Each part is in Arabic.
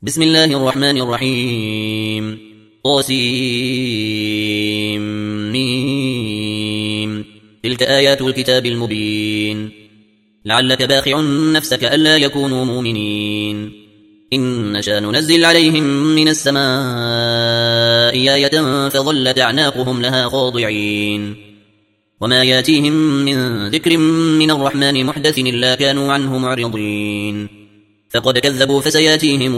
بسم الله الرحمن الرحيم طاسيم تلك آيات الكتاب المبين لعلك باخع نفسك ألا يكونوا مؤمنين إن نشأ ننزل عليهم من السماء آية فظلت أعناقهم لها خاضعين وما ياتيهم من ذكر من الرحمن محدث إلا كانوا عنه معرضين فقد كذبوا فسياتيهم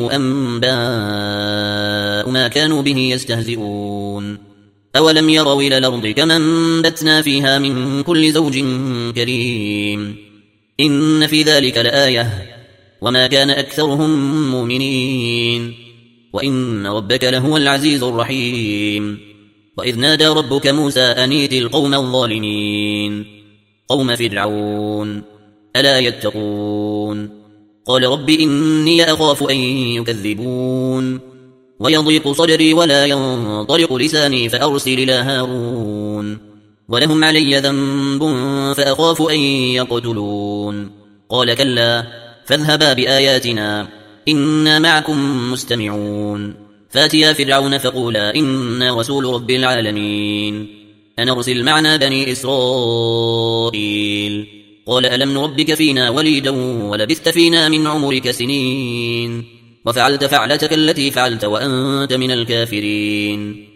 أنباء ما كانوا به يستهزئون أولم يروا إلى الأرض كما أنبتنا فيها من كل زوج كريم إن في ذلك لآية وما كان أكثرهم مؤمنين وإن ربك لهو العزيز الرحيم وإذ نادى ربك موسى أن ائت القوم الظالمين قوم فرعون ألا يتقون قال رب إني أخاف أن يكذبون ويضيق صدري ولا ينطلق لساني فأرسل إلى هارون ولهم علي ذنب فأخاف أن يقتلون قال كلا فاذهبا بآياتنا إنا معكم مستمعون فاتيا فرعون فقولا إنا رسول رب العالمين أن أرسل معنا بني إسرائيل قال ألم نربك فينا وليدا ولبثت فينا من عمرك سنين وفعلت فعلتك التي فعلت وأنت من الكافرين